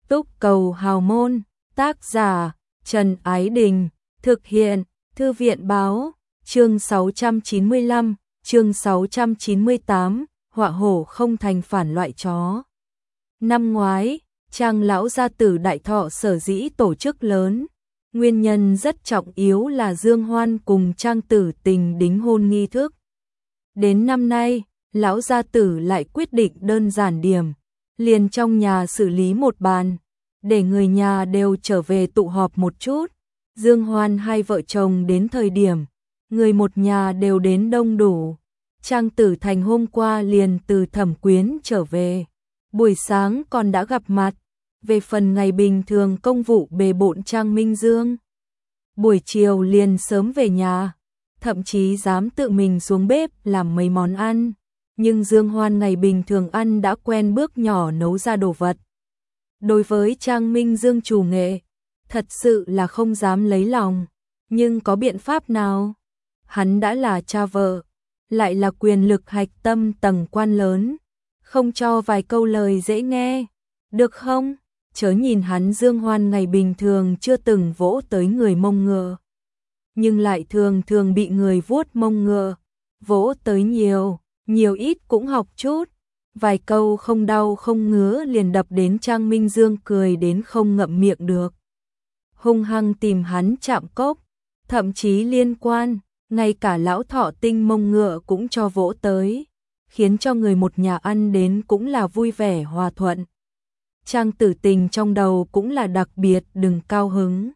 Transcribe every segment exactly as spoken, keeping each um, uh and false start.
Túc Cầu Hào Môn, tác giả Trần Ái Đình, thực hiện Thư viện Báo, chương sáu trăm chín mươi lăm, chương sáu trăm chín mươi tám, họa hổ không thành phản loại chó. Năm ngoái, Trang lão gia tử Đại Thọ sở dĩ tổ chức lớn, nguyên nhân rất trọng yếu là Dương Hoan cùng Trang tử tình đính hôn nghi thức. Đến năm nay, lão gia tử lại quyết định đơn giản điểm, liền trong nhà xử lý một bàn, để người nhà đều trở về tụ họp một chút. Dương Hoan hai vợ chồng đến thời điểm, người một nhà đều đến đông đủ. Trang Tử Thành hôm qua liền từ Thẩm Quyến trở về, buổi sáng còn đã gặp mặt. Về phần ngày bình thường công vụ bề bộn Trang Minh Dương, buổi chiều liền sớm về nhà, thậm chí dám tự mình xuống bếp làm mấy món ăn. Nhưng Dương Hoan ngày bình thường ăn đã quen bước nhỏ nấu ra đồ vật. Đối với Trang Minh Dương chủ nghệ, thật sự là không dám lấy lòng, nhưng có biện pháp nào? Hắn đã là cha vợ, lại là quyền lực hạch tâm tầng quan lớn, không cho vài câu lời dễ nghe, được không? Chớ nhìn hắn Dương Hoan ngày bình thường chưa từng vỗ tới người mông ngựa, nhưng lại thường thường bị người vuốt mông ngựa, vỗ tới nhiều, nhiều ít cũng học chút, vài câu không đau không ngứa liền đập đến Trang Minh Dương cười đến không ngậm miệng được. Hung hăng tìm hắn chạm cốc, thậm chí liên quan, ngay cả lão Thọ Tinh mông ngựa cũng cho vỗ tới, khiến cho người một nhà ăn đến cũng là vui vẻ hòa thuận. Trang Tử Tình trong đầu cũng là đặc biệt đừng cao hứng.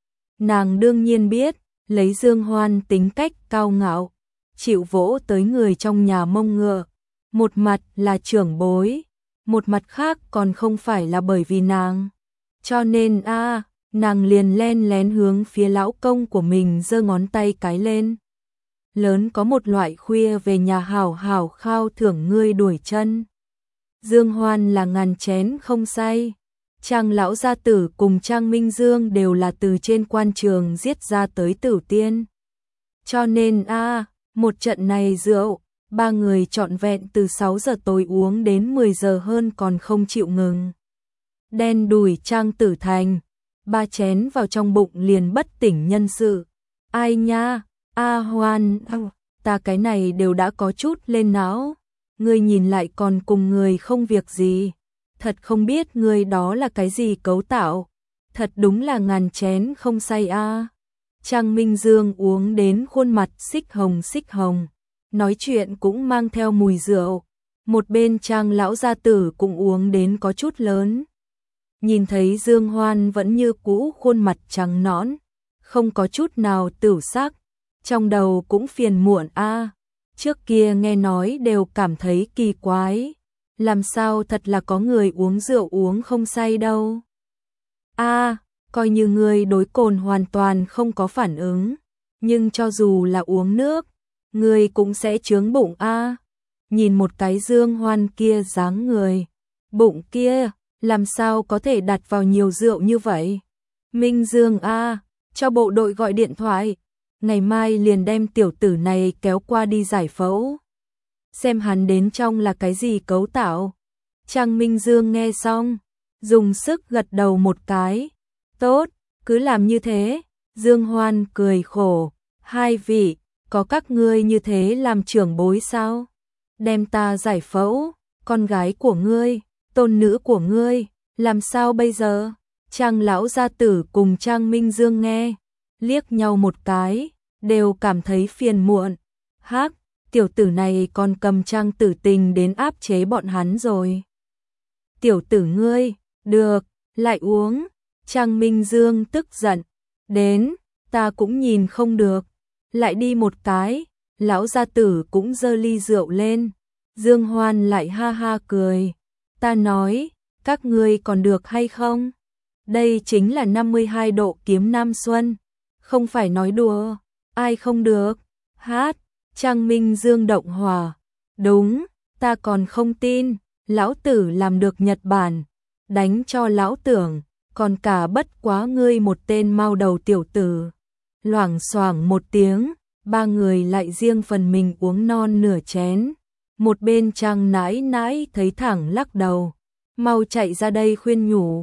Nàng đương nhiên biết, lấy Dương Hoan tính cách cao ngạo, chịu vỗ tới người trong nhà mông ngựa, một mặt là trưởng bối, một mặt khác còn không phải là bởi vì nàng. Cho nên a, nàng liền len lén hướng phía lão công của mình giơ ngón tay cái lên. Lớn có một loại khuya về nhà hảo hảo khao thưởng ngươi đuổi chân. Dương Hoan là ngàn chén không say. Trang lão gia tử cùng Trang Minh Dương đều là từ trên quan trường giết ra tới tử tiên. Cho nên a, một trận này rượu, ba người trọn vẹn từ sáu giờ tối uống đến mười giờ hơn còn không chịu ngừng. Đen đùi Trang Tử Thành, ba chén vào trong bụng liền bất tỉnh nhân sự. Ai nha, a Hoan, ta cái này đều đã có chút lên não. Ngươi nhìn lại còn cùng người không việc gì, thật không biết ngươi đó là cái gì cấu tạo, thật đúng là ngàn chén không say a. Trang Minh Dương uống đến khuôn mặt xích hồng xích hồng, nói chuyện cũng mang theo mùi rượu. Một bên Trang lão gia tử cũng uống đến có chút lớn. Nhìn thấy Dương Hoan vẫn như cũ khuôn mặt trắng nõn, không có chút nào tửu sắc, trong đầu cũng phiền muộn a. Trước kia nghe nói đều cảm thấy kỳ quái, làm sao thật là có người uống rượu uống không say đâu. A, coi như người đối cồn hoàn toàn không có phản ứng, nhưng cho dù là uống nước, người cũng sẽ chướng bụng a. Nhìn một cái Dương Hoan kia dáng người, bụng kia, làm sao có thể đặt vào nhiều rượu như vậy? Minh Dương a, cho bộ đội gọi điện thoại, ngày mai liền đem tiểu tử này kéo qua đi giải phẫu. Xem hắn đến trong là cái gì cấu tạo. Trang Minh Dương nghe xong, dùng sức gật đầu một cái. Tốt, cứ làm như thế. Dương Hoan cười khổ. Hai vị, có các ngươi như thế làm trưởng bối sao? Đem ta giải phẫu, con gái của ngươi, tôn nữ của ngươi, làm sao bây giờ? Trang lão gia tử cùng Trang Minh Dương nghe, liếc nhau một cái, đều cảm thấy phiền muộn. Hắc, tiểu tử này còn cầm Trang Tử Tình đến áp chế bọn hắn rồi. Tiểu tử ngươi, được, lại uống. Trang Minh Dương tức giận, đến, ta cũng nhìn không được, lại đi một cái. Lão gia tử cũng giơ ly rượu lên. Dương Hoan lại ha ha cười. Ta nói, các ngươi còn được hay không? Đây chính là năm mươi hai độ kiếm Nam Xuân, không phải nói đùa. Ai không được? Hát, Trang Minh Dương động hòa. Đúng, ta còn không tin, lão tử làm được Nhật Bản, đánh cho lão tưởng, còn cả bất quá ngươi một tên mau đầu tiểu tử. Loảng xoảng một tiếng, ba người lại riêng phần mình uống non nửa chén. Một bên Trang nãi nãi thấy thẳng lắc đầu, mau chạy ra đây khuyên nhủ.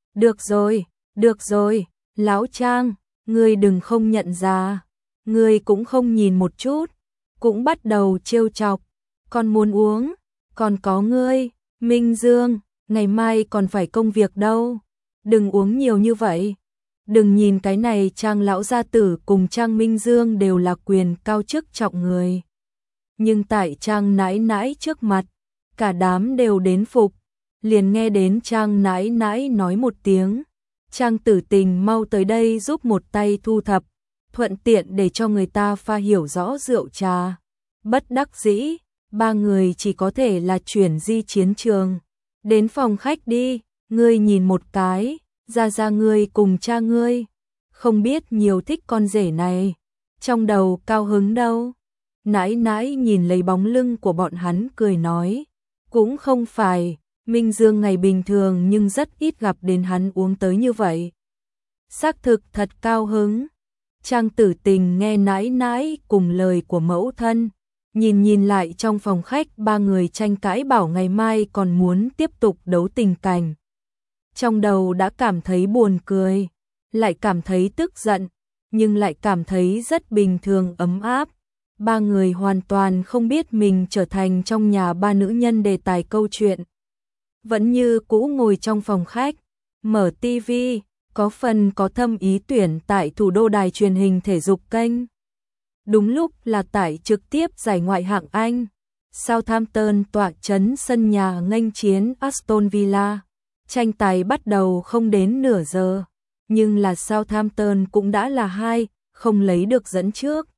Được rồi, được rồi, lão Trang, ngươi đừng không nhận ra, ngươi cũng không nhìn một chút, cũng bắt đầu trêu chọc, còn muốn uống, còn có ngươi, Minh Dương, ngày mai còn phải công việc đâu, đừng uống nhiều như vậy. Đừng nhìn cái này Trang lão gia tử cùng Trang Minh Dương đều là quyền cao chức trọng người. Nhưng tại Trang nãi nãi trước mặt, cả đám đều đến phục, liền nghe đến Trang nãi nãi nói một tiếng. Trang Tử Tình mau tới đây giúp một tay thu thập, thuận tiện để cho người ta pha hiểu rõ rượu trà. Bất đắc dĩ, ba người chỉ có thể là chuyển di chiến trường. Đến phòng khách đi, ngươi nhìn một cái, ra ra ngươi cùng cha ngươi. Không biết nhiều thích con rể này, trong đầu cao hứng đâu. Nãi nãi nhìn lấy bóng lưng của bọn hắn cười nói, cũng không phải, Minh Dương ngày bình thường nhưng rất ít gặp đến hắn uống tới như vậy. Xác thực thật cao hứng. Trang Tử Tình nghe nãi nãi cùng lời của mẫu thân, nhìn nhìn lại trong phòng khách ba người tranh cãi bảo ngày mai còn muốn tiếp tục đấu tình cảnh. Trong đầu đã cảm thấy buồn cười, lại cảm thấy tức giận, nhưng lại cảm thấy rất bình thường ấm áp. Ba người hoàn toàn không biết mình trở thành trong nhà ba nữ nhân đề tài câu chuyện. Vẫn như cũ ngồi trong phòng khách, mở tivi, có phần có thâm ý tuyển tại thủ đô đài truyền hình thể dục kênh. Đúng lúc là tải trực tiếp giải ngoại hạng Anh. Southampton tọa trấn sân nhà nghênh chiến Aston Villa. Tranh tài bắt đầu không đến nửa giờ, nhưng là Southampton cũng đã là hai, không lấy được dẫn trước.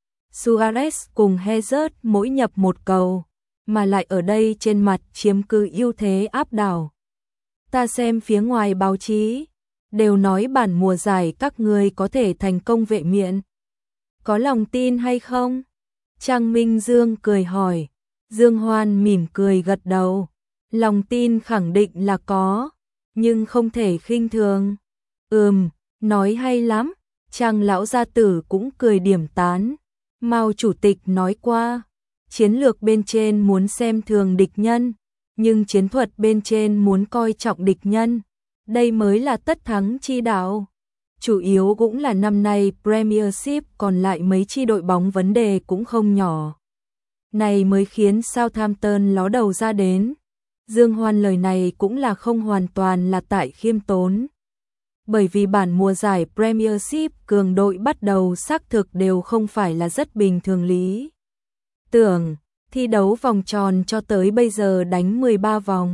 Suarez cùng Hazard mỗi nhập một cầu, mà lại ở đây trên mặt chiếm cứ ưu thế áp đảo. Ta xem phía ngoài báo chí, đều nói bản mùa giải các ngươi có thể thành công vệ miện. Có lòng tin hay không? Trang Minh Dương cười hỏi. Dương Hoan mỉm cười gật đầu. Lòng tin khẳng định là có, nhưng không thể khinh thường. Ừm, nói hay lắm. Trang lão gia tử cũng cười điểm tán. Mao chủ tịch nói qua, chiến lược bên trên muốn xem thường địch nhân, nhưng chiến thuật bên trên muốn coi trọng địch nhân. Đây mới là tất thắng chi đạo. Chủ yếu cũng là năm nay Premiership còn lại mấy chi đội bóng vấn đề cũng không nhỏ. Này mới khiến Southampton ló đầu ra đến. Dương Hoan lời này cũng là không hoàn toàn là tại khiêm tốn. Bởi vì bản mùa giải Premiership cường đội bắt đầu xác thực đều không phải là rất bình thường lý. Tưởng, thi đấu vòng tròn cho tới bây giờ đánh mười ba vòng.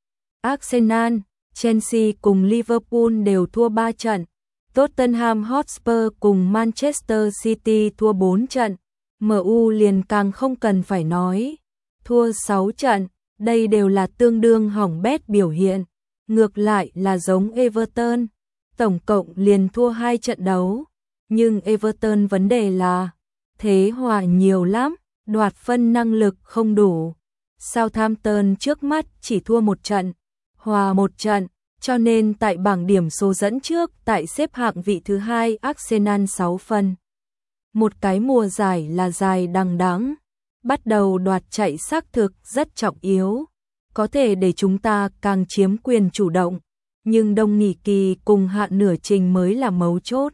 Arsenal, Chelsea cùng Liverpool đều thua ba trận. Tottenham Hotspur cùng Manchester City thua bốn trận. em u liền càng không cần phải nói. Thua sáu trận, đây đều là tương đương hỏng bét biểu hiện. Ngược lại là giống Everton. Tổng cộng liền thua hai trận đấu, nhưng Everton vấn đề là thế hòa nhiều lắm, đoạt phân năng lực không đủ. Southampton trước mắt chỉ thua một trận, hòa một trận, cho nên tại bảng điểm số dẫn trước tại xếp hạng vị thứ hai Arsenal sáu phân. Một cái mùa giải là dài đằng đẵng, bắt đầu đoạt chạy xác thực rất trọng yếu, có thể để chúng ta càng chiếm quyền chủ động. Nhưng đông nghỉ kỳ cùng hạ nửa trình mới là mấu chốt.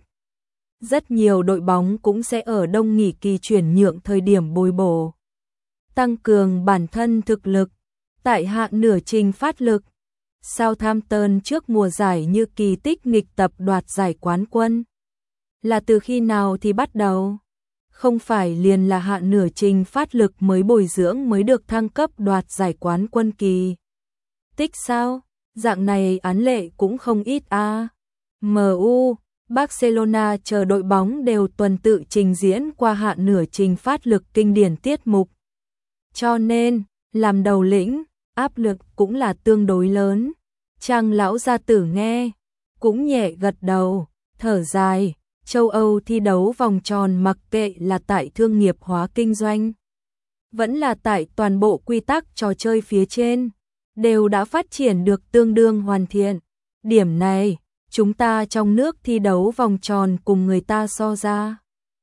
Rất nhiều đội bóng cũng sẽ ở đông nghỉ kỳ chuyển nhượng thời điểm bồi bổ. Tăng cường bản thân thực lực, tại hạ nửa trình phát lực. Southampton trước mùa giải như kỳ tích nghịch tập đoạt giải quán quân. Là từ khi nào thì bắt đầu? Không phải liền là hạ nửa trình phát lực mới bồi dưỡng mới được thăng cấp đoạt giải quán quân kỳ. Tích sao? Dạng này án lệ cũng không ít a. À. em u, Barcelona chờ đội bóng đều tuần tự trình diễn qua hạ nửa trình phát lực kinh điển tiết mục. Cho nên, làm đầu lĩnh, áp lực cũng là tương đối lớn. Trang lão gia tử nghe, cũng nhẹ gật đầu, thở dài. Châu Âu thi đấu vòng tròn mặc kệ là tại thương nghiệp hóa kinh doanh, vẫn là tại toàn bộ quy tắc trò chơi phía trên, đều đã phát triển được tương đương hoàn thiện. Điểm này, chúng ta trong nước thi đấu vòng tròn cùng người ta so ra,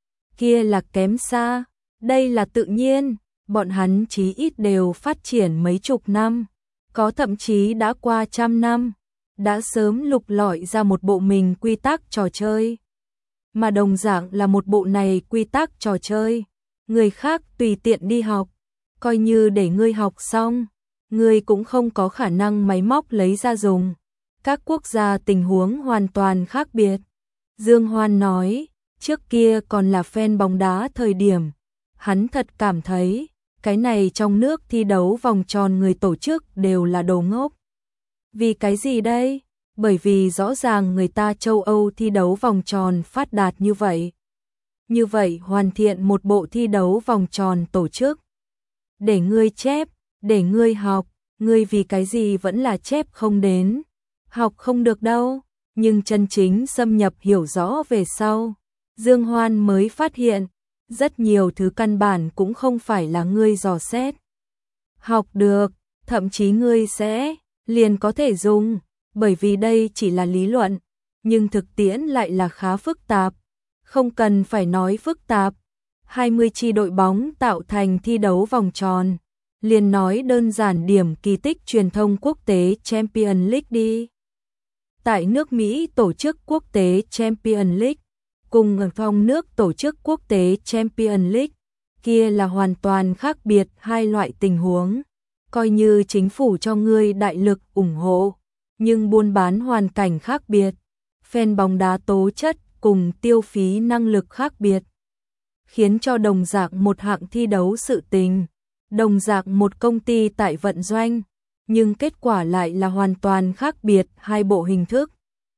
kia là kém xa, đây là tự nhiên, bọn hắn chí ít đều phát triển mấy chục năm, có thậm chí đã qua trăm năm. đã sớm lục lọi ra một bộ mình quy tắc trò chơi. Mà đồng dạng là một bộ này quy tắc trò chơi, người khác tùy tiện đi học, coi như để ngươi học xong, ngươi cũng không có khả năng máy móc lấy ra dùng. Các quốc gia tình huống hoàn toàn khác biệt. Dương Hoan nói, trước kia còn là fan bóng đá thời điểm, hắn thật cảm thấy, cái này trong nước thi đấu vòng tròn người tổ chức đều là đồ ngốc. Vì cái gì đây? Bởi vì rõ ràng người ta châu Âu thi đấu vòng tròn phát đạt như vậy. Như vậy hoàn thiện một bộ thi đấu vòng tròn tổ chức. Để ngươi chép, để ngươi học, ngươi vì cái gì vẫn là chép không đến. Học không được đâu, nhưng chân chính xâm nhập hiểu rõ về sau. Dương Hoan mới phát hiện, rất nhiều thứ căn bản cũng không phải là ngươi dò xét. Học được, thậm chí ngươi sẽ, liền có thể dùng, bởi vì đây chỉ là lý luận, nhưng thực tiễn lại là khá phức tạp. Không cần phải nói phức tạp, hai mươi chi đội bóng tạo thành thi đấu vòng tròn, liền nói đơn giản điểm kỳ tích truyền thông quốc tế Champions League đi. Tại nước Mỹ tổ chức quốc tế Champions League, cùng ở trong nước tổ chức quốc tế Champions League, kia là hoàn toàn khác biệt hai loại tình huống. Coi như chính phủ cho ngươi đại lực ủng hộ, nhưng buôn bán hoàn cảnh khác biệt, fan bóng đá tố chất cùng tiêu phí năng lực khác biệt, khiến cho đồng dạng một hạng thi đấu sự tình, đồng dạng một công ty tại vận doanh, nhưng kết quả lại là hoàn toàn khác biệt hai bộ hình thức.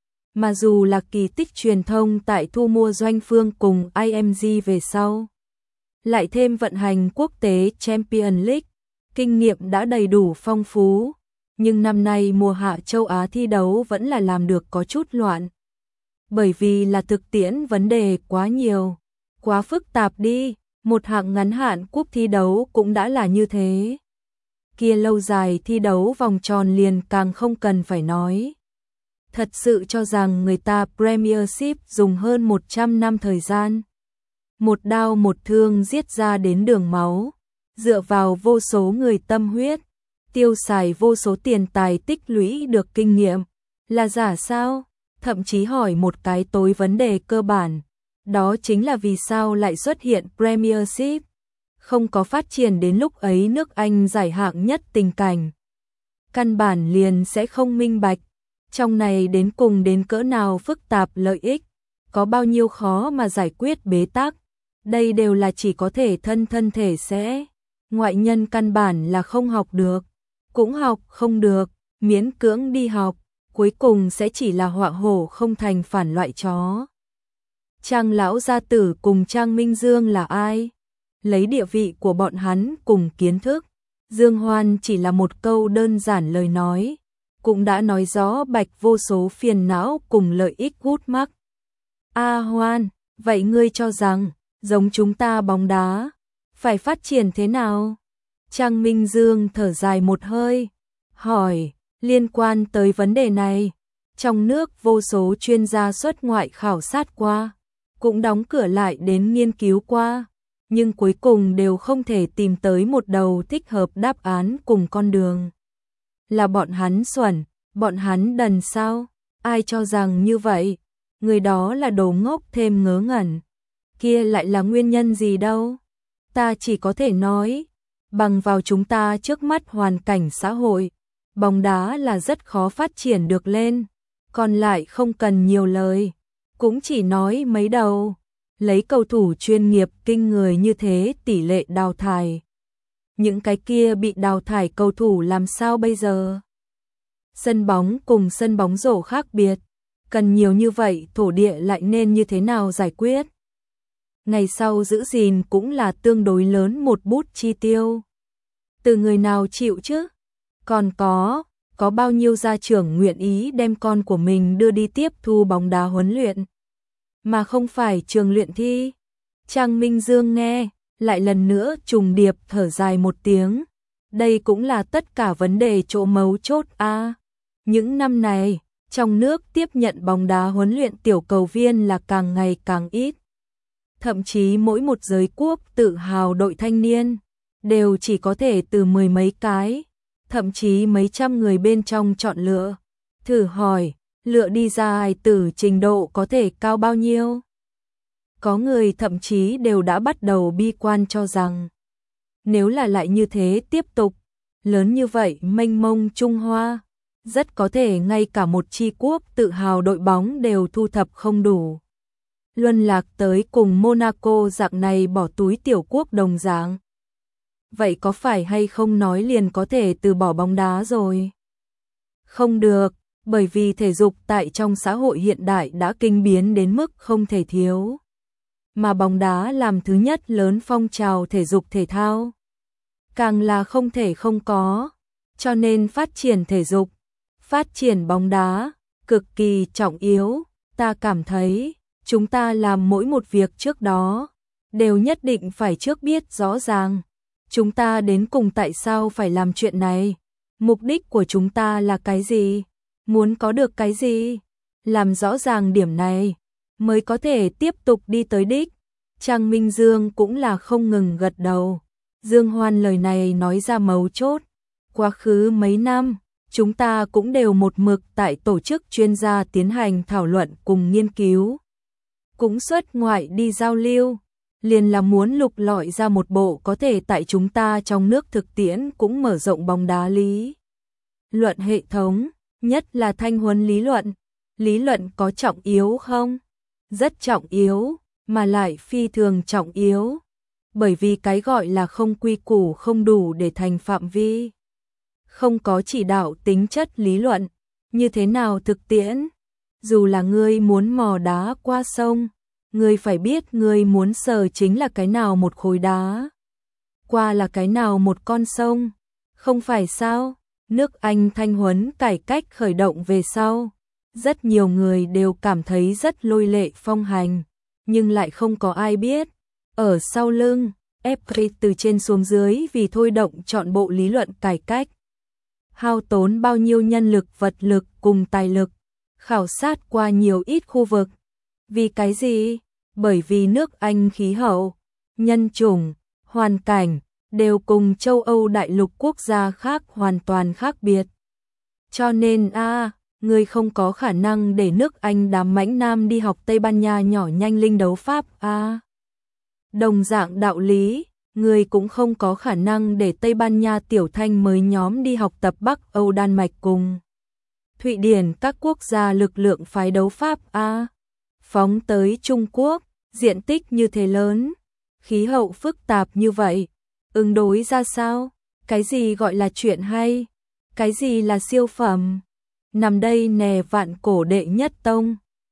Mà dù là kỳ tích truyền thông tại thu mua doanh phương cùng i em giê về sau, lại thêm vận hành quốc tế Champions League, kinh nghiệm đã đầy đủ phong phú, nhưng năm nay mùa hạ châu Á thi đấu vẫn là làm được có chút loạn. Bởi vì là thực tiễn vấn đề quá nhiều, quá phức tạp đi, một hạng ngắn hạn cúp thi đấu cũng đã là như thế. Kia lâu dài thi đấu vòng tròn liền càng không cần phải nói. Thật sự cho rằng người ta Premiership dùng hơn một trăm năm thời gian. Một đao một thương giết ra đến đường máu, dựa vào vô số người tâm huyết, tiêu xài vô số tiền tài tích lũy được kinh nghiệm, là giả sao? Thậm chí hỏi một cái tối vấn đề cơ bản, đó chính là vì sao lại xuất hiện Premiership, không có phát triển đến lúc ấy nước Anh giải hạng nhất tình cảnh. Căn bản liền sẽ không minh bạch, trong này đến cùng đến cỡ nào phức tạp lợi ích, có bao nhiêu khó mà giải quyết bế tắc, đây đều là chỉ có thể thân thân thể sẽ, ngoại nhân căn bản là không học được, cũng học không được, miễn cưỡng đi học, cuối cùng sẽ chỉ là họa hổ không thành phản loại chó. Trang lão gia tử cùng Trang Minh Dương là ai? Lấy địa vị của bọn hắn cùng kiến thức, Dương Hoan chỉ là một câu đơn giản lời nói, cũng đã nói rõ bạch vô số phiền não cùng lợi ích hút mắc. A Hoan, vậy ngươi cho rằng, giống chúng ta bóng đá, phải phát triển thế nào? Trang Minh Dương thở dài một hơi, hỏi, liên quan tới vấn đề này, trong nước vô số chuyên gia xuất ngoại khảo sát qua, cũng đóng cửa lại đến nghiên cứu qua, nhưng cuối cùng đều không thể tìm tới một đầu thích hợp đáp án cùng con đường. Là bọn hắn xuẩn, bọn hắn đần sao? Ai cho rằng như vậy? Người đó là đồ ngốc thêm ngớ ngẩn. Kia lại là nguyên nhân gì đâu? Ta chỉ có thể nói, bằng vào chúng ta trước mắt hoàn cảnh xã hội, bóng đá là rất khó phát triển được lên, còn lại không cần nhiều lời, cũng chỉ nói mấy đầu, lấy cầu thủ chuyên nghiệp kinh người như thế tỷ lệ đào thải. Những cái kia bị đào thải cầu thủ làm sao bây giờ? Sân bóng cùng sân bóng rổ khác biệt, cần nhiều như vậy thổ địa lại nên như thế nào giải quyết? Ngày sau giữ gìn cũng là tương đối lớn một bút chi tiêu. Từ người nào chịu chứ? Còn có, có bao nhiêu gia trưởng nguyện ý đem con của mình đưa đi tiếp thu bóng đá huấn luyện, mà không phải trường luyện thi? Trang Minh Dương nghe, lại lần nữa trùng điệp thở dài một tiếng. Đây cũng là tất cả vấn đề chỗ mấu chốt a. À, những năm này, trong nước tiếp nhận bóng đá huấn luyện tiểu cầu viên là càng ngày càng ít. Thậm chí mỗi một giới quốc tự hào đội thanh niên, đều chỉ có thể từ mười mấy cái, thậm chí mấy trăm người bên trong chọn lựa. Thử hỏi, lựa đi ra hài tử trình độ có thể cao bao nhiêu? Có người thậm chí đều đã bắt đầu bi quan cho rằng, nếu là lại như thế tiếp tục, lớn như vậy mênh mông Trung Hoa, rất có thể ngay cả một chi quốc tự hào đội bóng đều thu thập không đủ. Luân lạc tới cùng Monaco dạng này bỏ túi tiểu quốc đồng dạng. Vậy có phải hay không nói liền có thể từ bỏ bóng đá rồi? Không được, bởi vì thể dục tại trong xã hội hiện đại đã kinh biến đến mức không thể thiếu. Mà bóng đá làm thứ nhất lớn phong trào thể dục thể thao. Càng là không thể không có, cho nên phát triển thể dục, phát triển bóng đá, cực kỳ trọng yếu. Ta cảm thấy, chúng ta làm mỗi một việc trước đó, đều nhất định phải trước biết rõ ràng. Chúng ta đến cùng tại sao phải làm chuyện này? Mục đích của chúng ta là cái gì? Muốn có được cái gì? Làm rõ ràng điểm này, mới có thể tiếp tục đi tới đích. Trang Minh Dương cũng là không ngừng gật đầu. Dương Hoan lời này nói ra mấu chốt. Quá khứ mấy năm, chúng ta cũng đều một mực tại tổ chức chuyên gia tiến hành thảo luận cùng nghiên cứu. Cũng xuất ngoại đi giao lưu, liền là muốn lục lọi ra một bộ có thể tại chúng ta trong nước thực tiễn cũng mở rộng bóng đá lý luận hệ thống, nhất là thanh huấn lý luận. Lý luận có trọng yếu không? Rất trọng yếu, mà lại phi thường trọng yếu. Bởi vì cái gọi là không quy củ không đủ để thành phạm vi. Không có chỉ đạo tính chất lý luận, như thế nào thực tiễn? Dù là ngươi muốn mò đá qua sông, ngươi phải biết ngươi muốn sờ chính là cái nào một khối đá, qua là cái nào một con sông, không phải sao? Nước Anh thanh huấn cải cách khởi động về sau, rất nhiều người đều cảm thấy rất lôi lệ phong hành, nhưng lại không có ai biết, ở sau lưng, Eprit từ trên xuống dưới vì thôi động trọn bộ lý luận cải cách. Hao tốn bao nhiêu nhân lực, vật lực cùng tài lực, khảo sát qua nhiều ít khu vực. Vì cái gì? Bởi vì nước Anh khí hậu, nhân chủng, hoàn cảnh đều cùng châu Âu đại lục quốc gia khác hoàn toàn khác biệt. Cho nên a, à, người không có khả năng để nước Anh đám mãnh nam đi học Tây Ban Nha nhỏ nhanh linh đấu Pháp a. À. Đồng dạng đạo lý, người cũng không có khả năng để Tây Ban Nha tiểu thanh mới nhóm đi học tập Bắc Âu Đan Mạch cùng Thụy Điển các quốc gia lực lượng phái đấu Pháp a. À. Phóng tới Trung Quốc, diện tích như thế lớn, khí hậu phức tạp như vậy, ứng đối ra sao? Cái gì gọi là chuyện hay? Cái gì là siêu phẩm? Nằm đây nè vạn cổ đệ nhất tông.